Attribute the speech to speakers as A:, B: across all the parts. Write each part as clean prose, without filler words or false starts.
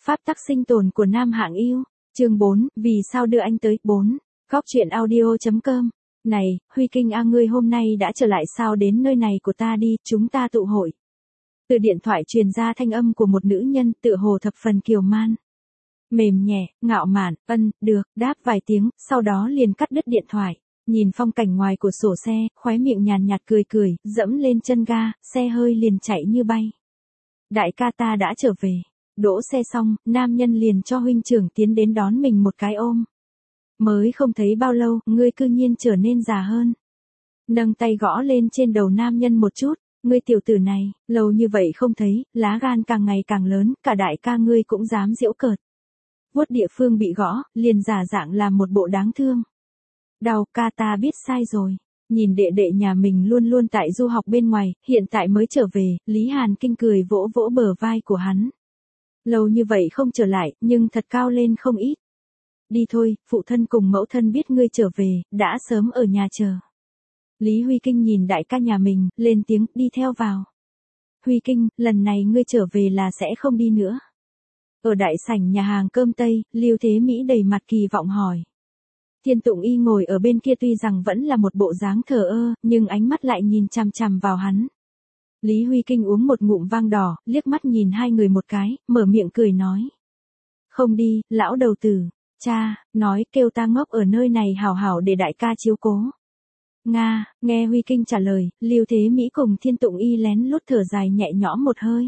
A: Pháp tắc sinh tồn của nam hạng yêu. Chương 4, vì sao đưa anh tới 4. Góc truyện audio.com. Này, Huy Kinh ngươi hôm nay đã trở lại sao, đến nơi này của ta đi, chúng ta tụ hội. Từ điện thoại truyền ra thanh âm của một nữ nhân tựa hồ thập phần kiều man. Mềm nhẹ, ngạo mạn, được, đáp vài tiếng, sau đó liền cắt đứt điện thoại. Nhìn phong cảnh ngoài cửa sổ xe, khóe miệng nhàn nhạt cười, dẫm lên chân ga, xe hơi liền chạy như bay. Đại ca ta đã trở về. Đỗ xe xong, nam nhân liền cho huynh trưởng tiến đến đón mình một cái ôm. Mới không thấy bao lâu, ngươi cư nhiên trở nên già hơn. Nâng tay gõ lên trên đầu nam nhân một chút, ngươi tiểu tử này, lâu như vậy không thấy, lá gan càng ngày càng lớn, cả đại ca ngươi cũng dám giễu cợt. Vuốt địa phương bị gõ, liền giả dạng làm một bộ đáng thương. Đau, ca ta biết sai rồi. Nhìn đệ đệ nhà mình luôn luôn tại du học bên ngoài, hiện tại mới trở về, Lý Hàn Kinh cười vỗ vỗ bờ vai của hắn. Lâu như vậy không trở lại, nhưng thật cao lên không ít. Đi thôi, phụ thân cùng mẫu thân biết ngươi trở về, đã sớm ở nhà chờ. Lý Huy Kinh nhìn đại ca nhà mình, lên tiếng, đi theo vào. Huy Kinh, lần này ngươi trở về là sẽ không đi nữa. Ở đại sảnh nhà hàng cơm Tây, Lưu Thế Mỹ đầy mặt kỳ vọng hỏi. Thiên Tụng Y ngồi ở bên kia tuy rằng vẫn là một bộ dáng thờ ơ, nhưng ánh mắt lại nhìn chằm chằm vào hắn. Lý Huy Kinh uống một ngụm vang đỏ, liếc mắt nhìn hai người một cái, mở miệng cười nói. Không đi, lão đầu tử, cha, nói kêu ta ngốc ở nơi này hảo hảo để đại ca chiếu cố. Nga, nghe Huy Kinh trả lời, Lưu Thế Mỹ cùng Thiên Tụng Y lén lút thở dài nhẹ nhõm một hơi.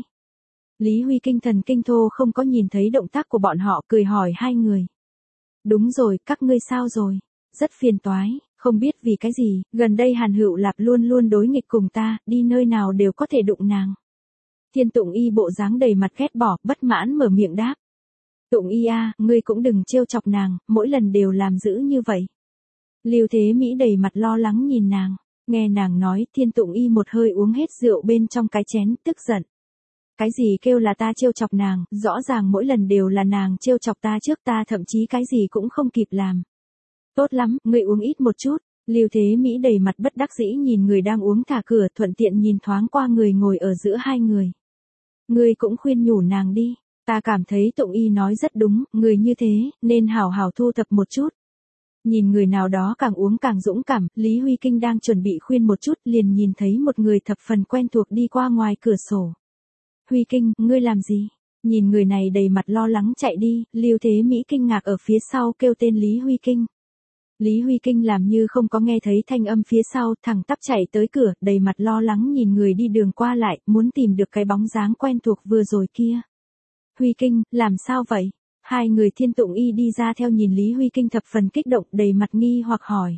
A: Lý Huy Kinh thần kinh thô không có nhìn thấy động tác của bọn họ, cười hỏi hai người. Đúng rồi, các ngươi sao rồi? Rất phiền toái, không biết vì cái gì, gần đây Hàn Hựu Lạp luôn luôn đối nghịch cùng ta, đi nơi nào đều có thể đụng nàng. Thiên Tụng Y bộ dáng đầy mặt ghét bỏ, bất mãn mở miệng đáp. Tụng Y ngươi cũng đừng trêu chọc nàng, mỗi lần đều làm dữ như vậy. Lưu Thế Mỹ đầy mặt lo lắng nhìn nàng, nghe nàng nói, Thiên Tụng Y một hơi uống hết rượu bên trong cái chén, tức giận. Cái gì kêu là ta trêu chọc nàng, rõ ràng mỗi lần đều là nàng trêu chọc ta trước, ta thậm chí cái gì cũng không kịp làm. Tốt lắm, ngươi uống ít một chút. Lưu Thế Mỹ đầy mặt bất đắc dĩ nhìn người đang uống thả cửa, thuận tiện nhìn thoáng qua người ngồi ở giữa hai người. Ngươi cũng khuyên nhủ nàng đi, ta cảm thấy Tụng Y nói rất đúng, người như thế, nên hảo hảo thu thập một chút. Nhìn người nào đó càng uống càng dũng cảm, Lý Huy Kinh đang chuẩn bị khuyên một chút, liền nhìn thấy một người thập phần quen thuộc đi qua ngoài cửa sổ. Huy Kinh, ngươi làm gì? Nhìn người này đầy mặt lo lắng chạy đi, Lưu Thế Mỹ kinh ngạc ở phía sau kêu tên Lý Huy Kinh. Lý Huy Kinh làm như không có nghe thấy thanh âm phía sau, thẳng tắp chạy tới cửa, đầy mặt lo lắng nhìn người đi đường qua lại, muốn tìm được cái bóng dáng quen thuộc vừa rồi kia. Huy Kinh, làm sao vậy? Hai người Thiên Tụng Y đi ra theo nhìn Lý Huy Kinh thập phần kích động, đầy mặt nghi hoặc hỏi.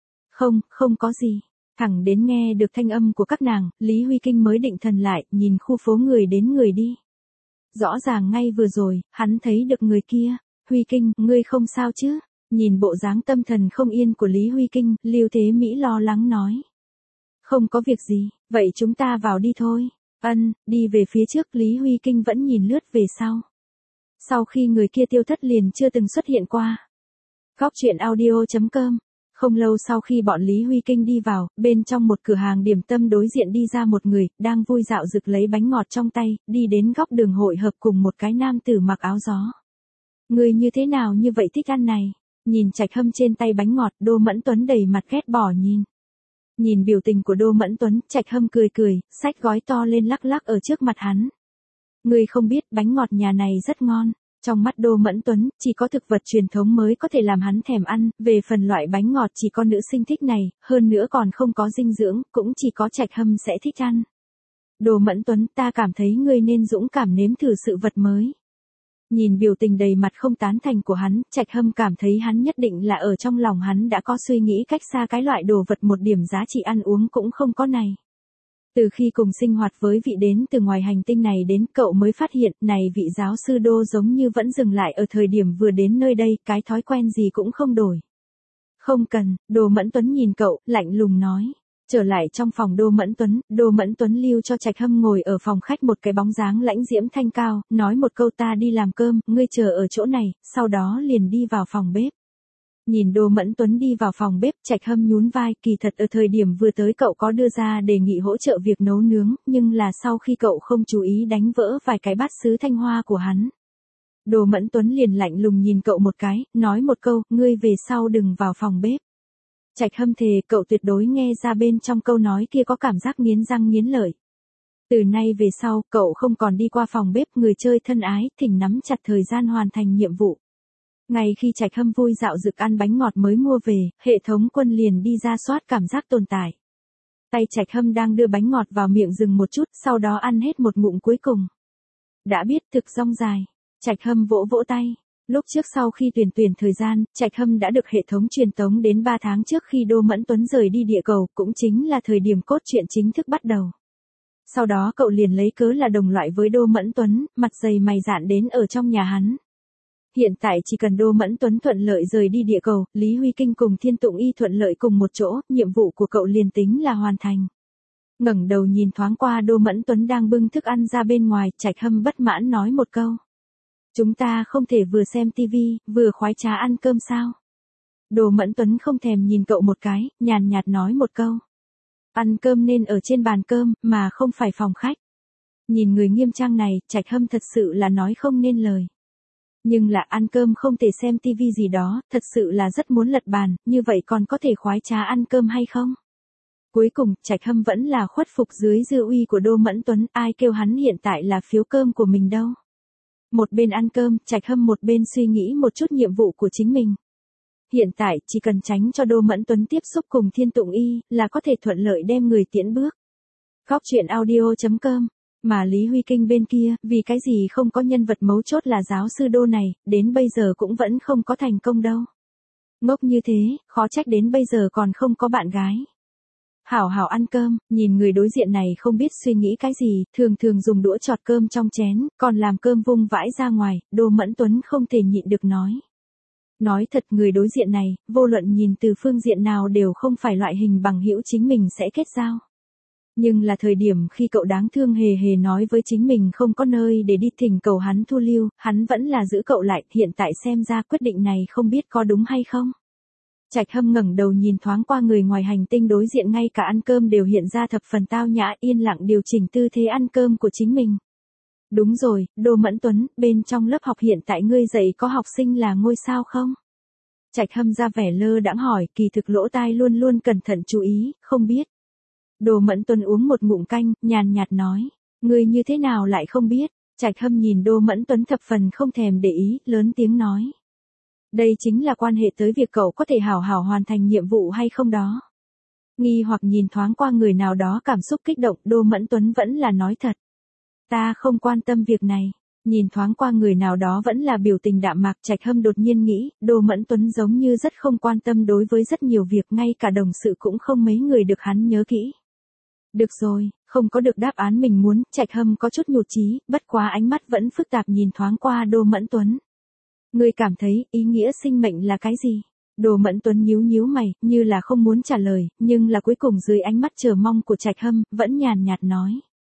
A: Không có gì. Thẳng đến nghe được thanh âm của các nàng, Lý Huy Kinh mới định thần lại, nhìn khu phố người đến người đi. Rõ ràng ngay vừa rồi, hắn thấy được người kia. Huy Kinh, ngươi không sao chứ? Nhìn bộ dáng tâm thần không yên của Lý Huy Kinh, Lưu Thế Mỹ lo lắng nói. Không có việc gì, vậy chúng ta vào đi thôi. Đi về phía trước, Lý Huy Kinh vẫn nhìn lướt về sau. Sau khi người kia tiêu thất liền chưa từng xuất hiện qua. Góc truyện audio.com. Không lâu sau khi bọn Lý Huy Kinh đi vào, bên trong một cửa hàng điểm tâm đối diện đi ra một người, đang vui dạo rực lấy bánh ngọt trong tay, đi đến góc đường hội hợp cùng một cái nam tử mặc áo gió. Người như thế nào như vậy thích ăn này? Nhìn Trạch Hâm trên tay bánh ngọt, Đô Mẫn Tuấn đầy mặt ghét bỏ nhìn. Nhìn biểu tình của Đô Mẫn Tuấn, Trạch Hâm cười, xách gói to lên lắc lắc ở trước mặt hắn. Người không biết bánh ngọt nhà này rất ngon. Trong mắt Đô Mẫn Tuấn, chỉ có thực vật truyền thống mới có thể làm hắn thèm ăn, về phần loại bánh ngọt chỉ có nữ sinh thích này, hơn nữa còn không có dinh dưỡng, cũng chỉ có Trạch Hâm sẽ thích ăn. Đô Mẫn Tuấn, ta cảm thấy ngươi nên dũng cảm nếm thử sự vật mới. Nhìn biểu tình đầy mặt không tán thành của hắn, Trạch Hâm cảm thấy hắn nhất định là ở trong lòng hắn đã có suy nghĩ cách xa cái loại đồ vật một điểm giá trị ăn uống cũng không có này. Từ khi cùng sinh hoạt với vị đến từ ngoài hành tinh này đến, cậu mới phát hiện, này vị giáo sư Đô giống như vẫn dừng lại ở thời điểm vừa đến nơi đây, cái thói quen gì cũng không đổi. Không cần, Đô Mẫn Tuấn nhìn cậu, lạnh lùng nói. Trở lại trong phòng Đô Mẫn Tuấn lưu cho Trạch Hâm ngồi ở phòng khách một cái bóng dáng lãnh diễm thanh cao, nói một câu ta đi làm cơm, ngươi chờ ở chỗ này, sau đó liền đi vào phòng bếp. Nhìn Đô Mẫn Tuấn đi vào phòng bếp, Trạch Hâm nhún vai, kỳ thật ở thời điểm vừa tới cậu có đưa ra đề nghị hỗ trợ việc nấu nướng, nhưng là sau khi cậu không chú ý đánh vỡ vài cái bát sứ thanh hoa của hắn. Đỗ Mẫn Tuấn liền lạnh lùng nhìn cậu một cái, nói một câu, ngươi về sau đừng vào phòng bếp. Trạch Hâm thề cậu tuyệt đối nghe ra bên trong câu nói kia có cảm giác nghiến răng nghiến lợi. Từ nay về sau, cậu không còn đi qua phòng bếp, người chơi thân ái, thỉnh nắm chặt thời gian hoàn thành nhiệm vụ. Ngay khi Trạch Hâm vui dạo dực ăn bánh ngọt mới mua về, hệ thống quân liền đi ra soát cảm giác tồn tại. Tay Trạch Hâm đang đưa bánh ngọt vào miệng dừng một chút, sau đó ăn hết một ngụm cuối cùng. Đã biết thực rong dài. Trạch Hâm vỗ vỗ tay. Lúc trước sau khi tuyển thời gian, Trạch Hâm đã được hệ thống truyền tống đến 3 tháng trước khi Đỗ Mẫn Tuấn rời đi địa cầu, cũng chính là thời điểm cốt truyện chính thức bắt đầu. Sau đó cậu liền lấy cớ là đồng loại với Đỗ Mẫn Tuấn, mặt dày mày dạn đến ở trong nhà hắn. Hiện tại chỉ cần Đỗ Mẫn Tuấn thuận lợi rời đi địa cầu, Lý Huy Kinh cùng Thiên Tụng Y thuận lợi cùng một chỗ, nhiệm vụ của cậu liền tính là hoàn thành. Ngẩng đầu nhìn thoáng qua Đỗ Mẫn Tuấn đang bưng thức ăn ra bên ngoài, Trạch Hâm bất mãn nói một câu. Chúng ta không thể vừa xem tivi, vừa khoái trá ăn cơm sao? Đỗ Mẫn Tuấn không thèm nhìn cậu một cái, nhàn nhạt nói một câu. Ăn cơm nên ở trên bàn cơm, mà không phải phòng khách. Nhìn người nghiêm trang này, Trạch Hâm thật sự là nói không nên lời. Nhưng là ăn cơm không thể xem tivi gì đó, thật sự là rất muốn lật bàn, như vậy còn có thể khoái trá ăn cơm hay không? Cuối cùng, Trạch Hâm vẫn là khuất phục dưới dư uy của Đỗ Mẫn Tuấn, ai kêu hắn hiện tại là phiếu cơm của mình đâu. Một bên ăn cơm, Trạch Hâm một bên suy nghĩ một chút nhiệm vụ của chính mình. Hiện tại, chỉ cần tránh cho Đỗ Mẫn Tuấn tiếp xúc cùng Thiên Tụng Y, là có thể thuận lợi đem người tiễn bước. Góc truyện audio.com. Mà Lý Huy Kinh bên kia, vì cái gì không có nhân vật mấu chốt là giáo sư Đỗ này, đến bây giờ cũng vẫn không có thành công đâu. Ngốc như thế, khó trách đến bây giờ còn không có bạn gái. Hảo hảo ăn cơm, nhìn người đối diện này không biết suy nghĩ cái gì, thường thường dùng đũa chọt cơm trong chén, còn làm cơm vung vãi ra ngoài, Đỗ Mẫn Tuấn không thể nhịn được nói. Nói thật người đối diện này, vô luận nhìn từ phương diện nào đều không phải loại hình bằng hữu chính mình sẽ kết giao. Nhưng là thời điểm khi cậu đáng thương hề hề nói với chính mình không có nơi để đi thỉnh cầu hắn thu lưu, hắn vẫn là giữ cậu lại, hiện tại xem ra quyết định này không biết có đúng hay không. Trạch Hâm ngẩng đầu nhìn thoáng qua người ngoài hành tinh đối diện, ngay cả ăn cơm đều hiện ra thập phần tao nhã, yên lặng điều chỉnh tư thế ăn cơm của chính mình. Đúng rồi, Đỗ Mẫn Tuấn, bên trong lớp học hiện tại ngươi dạy có học sinh là ngôi sao không? Trạch Hâm ra vẻ lơ đãng hỏi, kỳ thực lỗ tai luôn luôn cẩn thận chú ý, không biết. Đỗ Mẫn Tuấn uống một ngụm canh, nhàn nhạt nói, ngươi như thế nào lại không biết? Trạch Hâm nhìn Đỗ Mẫn Tuấn thập phần không thèm để ý, lớn tiếng nói. Đây chính là quan hệ tới việc cậu có thể hảo hảo hoàn thành nhiệm vụ hay không đó. Nghi hoặc nhìn thoáng qua người nào đó cảm xúc kích động, Đỗ Mẫn Tuấn vẫn là nói thật. Ta không quan tâm việc này. Nhìn thoáng qua người nào đó vẫn là biểu tình đạm mạc, Trạch Hâm đột nhiên nghĩ, Đỗ Mẫn Tuấn giống như rất không quan tâm đối với rất nhiều việc, ngay cả đồng sự cũng không mấy người được hắn nhớ kỹ. Được rồi, không có được đáp án mình muốn, Trạch Hâm có chút nhụt chí, bất quá ánh mắt vẫn phức tạp nhìn thoáng qua Đỗ Mẫn Tuấn. Ngươi cảm thấy, ý nghĩa sinh mệnh là cái gì? Đỗ Mẫn Tuấn nhíu nhíu mày, như là không muốn trả lời, nhưng là cuối cùng dưới ánh mắt chờ mong của Trạch Hâm, vẫn nhàn nhạt nói.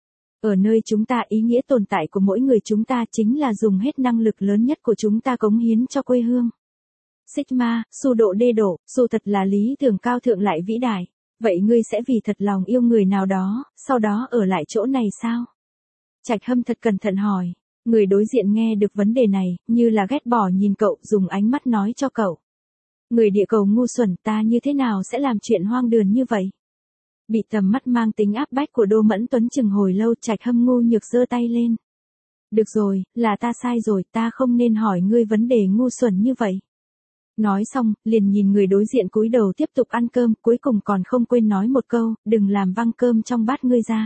A: Ở nơi chúng ta, ý nghĩa tồn tại của mỗi người chúng ta chính là dùng hết năng lực lớn nhất của chúng ta cống hiến cho quê hương. Sigma, su độ đê độ, su thật là lý tưởng cao thượng lại vĩ đại. Vậy ngươi sẽ vì thật lòng yêu người nào đó, sau đó ở lại chỗ này sao? Trạch Hâm thật cẩn thận hỏi. Người đối diện nghe được vấn đề này, như là ghét bỏ nhìn cậu, dùng ánh mắt nói cho cậu. Người địa cầu ngu xuẩn, ta như thế nào sẽ làm chuyện hoang đường như vậy? Bị tầm mắt mang tính áp bách của Đỗ Mẫn Tuấn chừng hồi lâu, Trạch Hâm ngu nhược giơ tay lên. Được rồi, là ta sai rồi, ta không nên hỏi ngươi vấn đề ngu xuẩn như vậy. Nói xong, liền nhìn người đối diện cúi đầu tiếp tục ăn cơm, cuối cùng còn không quên nói một câu, đừng làm văng cơm trong bát ngươi ra.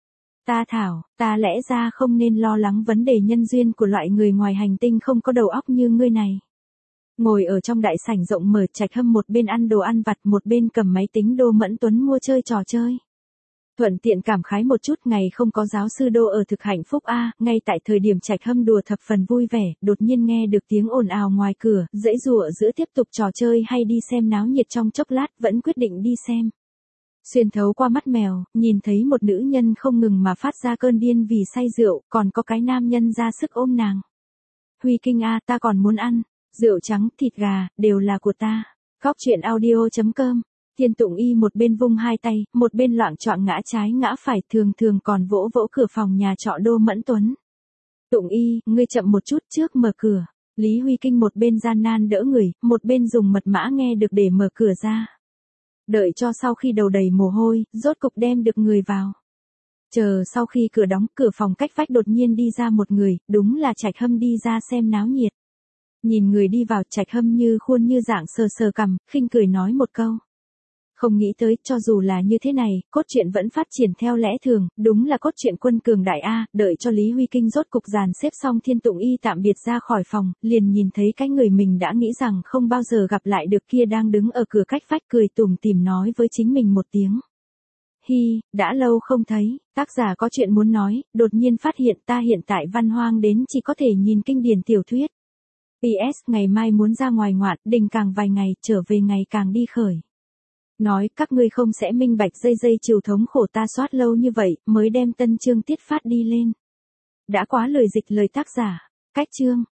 A: Ta thảo, ta lẽ ra không nên lo lắng vấn đề nhân duyên của loại người ngoài hành tinh không có đầu óc như ngươi này. Ngồi ở trong đại sảnh rộng mở, Trạch Hâm một bên ăn đồ ăn vặt một bên cầm máy tính Đỗ Mẫn Tuấn mua chơi trò chơi. Thuận tiện cảm khái một chút, ngày không có giáo sư Đỗ ở thực hạnh phúc a, ngay tại thời điểm Trạch Hâm đùa thập phần vui vẻ, đột nhiên nghe được tiếng ồn ào ngoài cửa, dãy dụa giữa tiếp tục trò chơi hay đi xem náo nhiệt trong chốc lát, vẫn quyết định đi xem. Xuyên thấu qua mắt mèo, nhìn thấy một nữ nhân không ngừng mà phát ra cơn điên vì say rượu, còn có cái nam nhân ra sức ôm nàng. Huy Kinh a, ta còn muốn ăn, rượu trắng, thịt gà, đều là của ta. Góc truyện audio.com. Thiên Tụng Y một bên vung hai tay, một bên loạng choạng ngã trái ngã phải, thường thường còn vỗ vỗ cửa phòng nhà trọ Đỗ Mẫn Tuấn. Tụng Y, ngươi chậm một chút trước mở cửa. Lý Huy Kinh một bên gian nan đỡ người, một bên dùng mật mã nghe được để mở cửa ra. Đợi cho sau khi đầu đầy mồ hôi, rốt cục đem được người vào. Chờ sau khi cửa đóng, cửa phòng cách vách đột nhiên đi ra một người, đúng là Trạch Hâm đi ra xem náo nhiệt. Nhìn người đi vào, Trạch Hâm như khuôn như dạng sờ sờ cằm, khinh cười nói một câu. Không nghĩ tới, cho dù là như thế này, cốt truyện vẫn phát triển theo lẽ thường, đúng là cốt truyện quân cường đại A, đợi cho Lý Huy Kinh rốt cục dàn xếp xong Thiên Tụng Y tạm biệt ra khỏi phòng, liền nhìn thấy cái người mình đã nghĩ rằng không bao giờ gặp lại được kia đang đứng ở cửa cách vách cười tủm tỉm nói với chính mình một tiếng. Hi, đã lâu không thấy, tác giả có chuyện muốn nói, đột nhiên phát hiện ta hiện tại văn hoang đến chỉ có thể nhìn kinh điển tiểu thuyết. PS, ngày mai muốn ra ngoài ngoạn, đình càng vài ngày, trở về ngày càng đi khởi. Nói, các ngươi không sẽ minh bạch dây chiều thống khổ ta soát lâu như vậy, mới đem tân chương tiết phát đi lên. Đã quá lời dịch lời tác giả. Cách chương.